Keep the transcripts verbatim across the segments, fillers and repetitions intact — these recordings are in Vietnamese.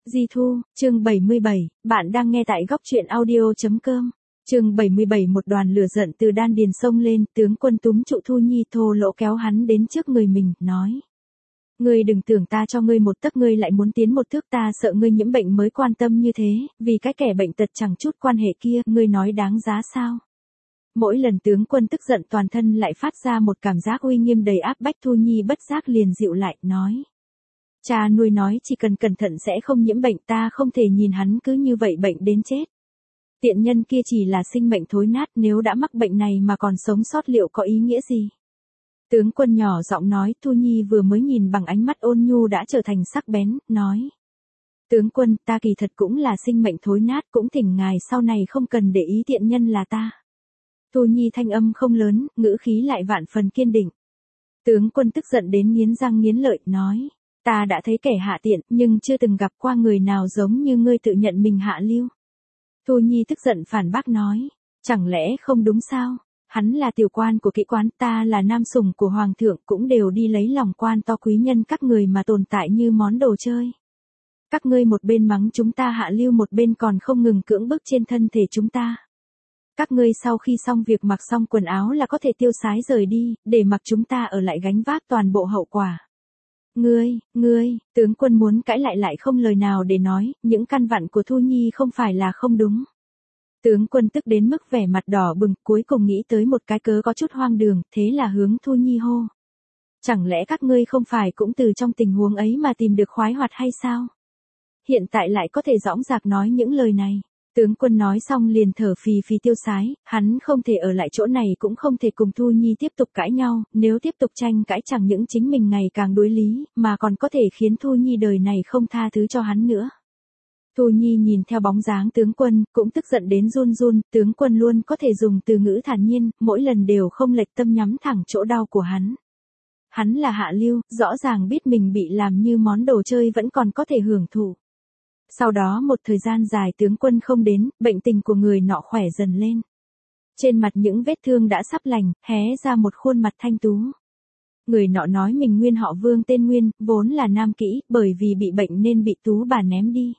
Di Thu, chương bảy mươi bảy, bạn đang nghe tại góc truyện audio.com. Chương bảy mươi bảy. Một đoàn lửa giận từ đan điền sông lên, tướng quân túm trụ Thu Nhi thô lỗ kéo hắn đến trước người mình, nói. Ngươi đừng tưởng ta cho ngươi một tấc ngươi lại muốn tiến một thước, ta sợ ngươi nhiễm bệnh mới quan tâm như thế, vì cái kẻ bệnh tật chẳng chút quan hệ kia, ngươi nói đáng giá sao? Mỗi lần tướng quân tức giận toàn thân lại phát ra một cảm giác uy nghiêm đầy áp bách. Thu Nhi bất giác liền dịu lại, nói. Cha nuôi nói chỉ cần cẩn thận sẽ không nhiễm bệnh, ta không thể nhìn hắn cứ như vậy bệnh đến chết. Tiện nhân kia chỉ là sinh mệnh thối nát, nếu đã mắc bệnh này mà còn sống sót liệu có ý nghĩa gì? Tướng quân nhỏ giọng nói. Thu Nhi vừa mới nhìn bằng ánh mắt ôn nhu đã trở thành sắc bén, nói. Tướng quân, ta kỳ thật cũng là sinh mệnh thối nát, cũng thỉnh ngài sau này không cần để ý tiện nhân là ta. Thu Nhi thanh âm không lớn, ngữ khí lại vạn phần kiên định. Tướng quân tức giận đến nghiến răng nghiến lợi, nói. Ta đã thấy kẻ hạ tiện, nhưng chưa từng gặp qua người nào giống như ngươi tự nhận mình hạ lưu. Thu Nhi tức giận phản bác nói. Chẳng lẽ không đúng sao? Hắn là tiểu quan của kỹ quán, ta là nam sủng của hoàng thượng, cũng đều đi lấy lòng quan to quý nhân các người mà tồn tại như món đồ chơi. Các ngươi một bên mắng chúng ta hạ lưu, một bên còn không ngừng cưỡng bức trên thân thể chúng ta. Các ngươi sau khi xong việc mặc xong quần áo là có thể tiêu sái rời đi, để mặc chúng ta ở lại gánh vác toàn bộ hậu quả. Ngươi, ngươi, tướng quân muốn cãi lại lại không lời nào để nói, những căn vặn của Thu Nhi không phải là không đúng. Tướng quân tức đến mức vẻ mặt đỏ bừng, cuối cùng nghĩ tới một cái cớ có chút hoang đường, thế là hướng Thu Nhi hô. Chẳng lẽ các ngươi không phải cũng từ trong tình huống ấy mà tìm được khoái hoạt hay sao? Hiện tại lại có thể dõng dạc nói những lời này. Tướng quân nói xong liền thở phì phì tiêu sái, hắn không thể ở lại chỗ này cũng không thể cùng Thu Nhi tiếp tục cãi nhau, nếu tiếp tục tranh cãi chẳng những chính mình ngày càng đối lý, mà còn có thể khiến Thu Nhi đời này không tha thứ cho hắn nữa. Thu Nhi nhìn theo bóng dáng tướng quân, cũng tức giận đến run run, tướng quân luôn có thể dùng từ ngữ thản nhiên, mỗi lần đều không lệch tâm nhắm thẳng chỗ đau của hắn. Hắn là hạ lưu, rõ ràng biết mình bị làm như món đồ chơi vẫn còn có thể hưởng thụ. Sau đó một thời gian dài tướng quân không đến, bệnh tình của người nọ khỏe dần lên. Trên mặt những vết thương đã sắp lành, hé ra một khuôn mặt thanh tú. Người nọ nói mình nguyên họ Vương tên Nguyên, vốn là nam kỹ, bởi vì bị bệnh nên bị tú bà ném đi.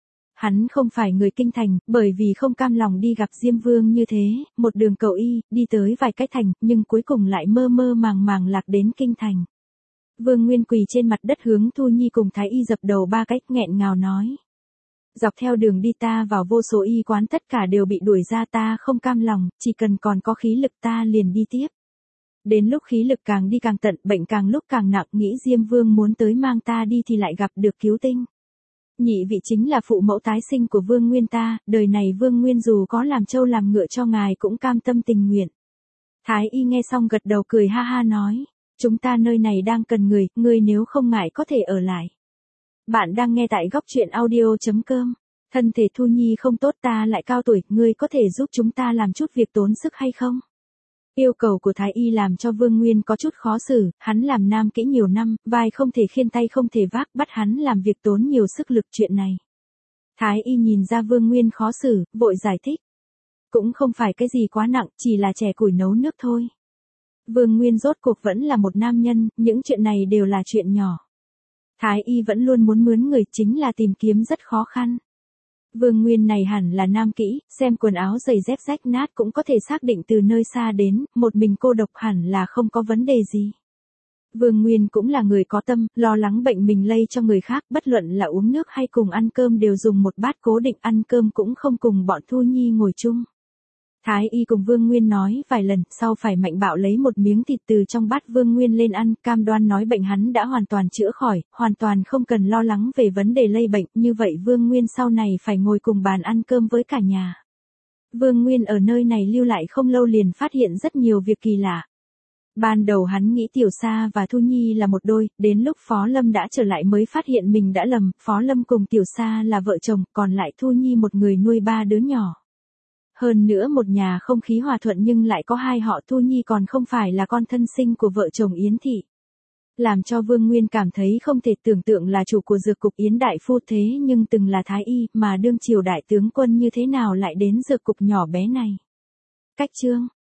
Hắn không phải người kinh thành, bởi vì không cam lòng đi gặp Diêm Vương như thế, một đường cầu y, đi tới vài cái thành, nhưng cuối cùng lại mơ mơ màng màng lạc đến kinh thành. Vương Nguyên quỳ trên mặt đất hướng Thu Nhi cùng Thái Y dập đầu ba cách, nghẹn ngào nói. Dọc theo đường đi ta vào vô số y quán, tất cả đều bị đuổi ra, ta không cam lòng, chỉ cần còn có khí lực ta liền đi tiếp. Đến lúc khí lực càng đi càng tận, bệnh càng lúc càng nặng, nghĩ Diêm Vương muốn tới mang ta đi thì lại gặp được cứu tinh. Nhị vị chính là phụ mẫu tái sinh của Vương Nguyên ta, đời này Vương Nguyên dù có làm trâu làm ngựa cho ngài cũng cam tâm tình nguyện. Thái Y nghe xong gật đầu cười ha ha nói, chúng ta nơi này đang cần người, người nếu không ngại có thể ở lại. Bạn đang nghe tại góc truyện audio.com. Thân thể Thu Nhi không tốt, ta lại cao tuổi, ngươi có thể giúp chúng ta làm chút việc tốn sức hay không? Yêu cầu của Thái Y làm cho Vương Nguyên có chút khó xử, hắn làm nam kỹ nhiều năm, vai không thể khiêng tay không thể vác, bắt hắn làm việc tốn nhiều sức lực chuyện này. Thái Y nhìn ra Vương Nguyên khó xử, vội giải thích. Cũng không phải cái gì quá nặng, chỉ là chè củi nấu nước thôi. Vương Nguyên rốt cuộc vẫn là một nam nhân, những chuyện này đều là chuyện nhỏ. Thái Y vẫn luôn muốn mướn người, chính là tìm kiếm rất khó khăn. Vương Nguyên này hẳn là nam kỹ, xem quần áo giày dép rách nát cũng có thể xác định từ nơi xa đến, một mình cô độc hẳn là không có vấn đề gì. Vương Nguyên cũng là người có tâm, lo lắng bệnh mình lây cho người khác, bất luận là uống nước hay cùng ăn cơm đều dùng một bát cố định, ăn cơm cũng không cùng bọn Thu Nhi ngồi chung. Thái Y cùng Vương Nguyên nói vài lần, sau phải mạnh bạo lấy một miếng thịt từ trong bát Vương Nguyên lên ăn, cam đoan nói bệnh hắn đã hoàn toàn chữa khỏi, hoàn toàn không cần lo lắng về vấn đề lây bệnh, như vậy Vương Nguyên sau này phải ngồi cùng bàn ăn cơm với cả nhà. Vương Nguyên ở nơi này lưu lại không lâu liền phát hiện rất nhiều việc kỳ lạ. Ban đầu hắn nghĩ Tiểu Sa và Thu Nhi là một đôi, đến lúc Phó Lâm đã trở lại mới phát hiện mình đã lầm, Phó Lâm cùng Tiểu Sa là vợ chồng, còn lại Thu Nhi một người nuôi ba đứa nhỏ. Hơn nữa một nhà không khí hòa thuận nhưng lại có hai họ, Thu Nhi còn không phải là con thân sinh của vợ chồng Yến Thị. Làm cho Vương Nguyên cảm thấy không thể tưởng tượng là chủ của dược cục Yến Đại Phu thế nhưng từng là Thái Y mà đương triều đại tướng quân như thế nào lại đến dược cục nhỏ bé này. Cách chương,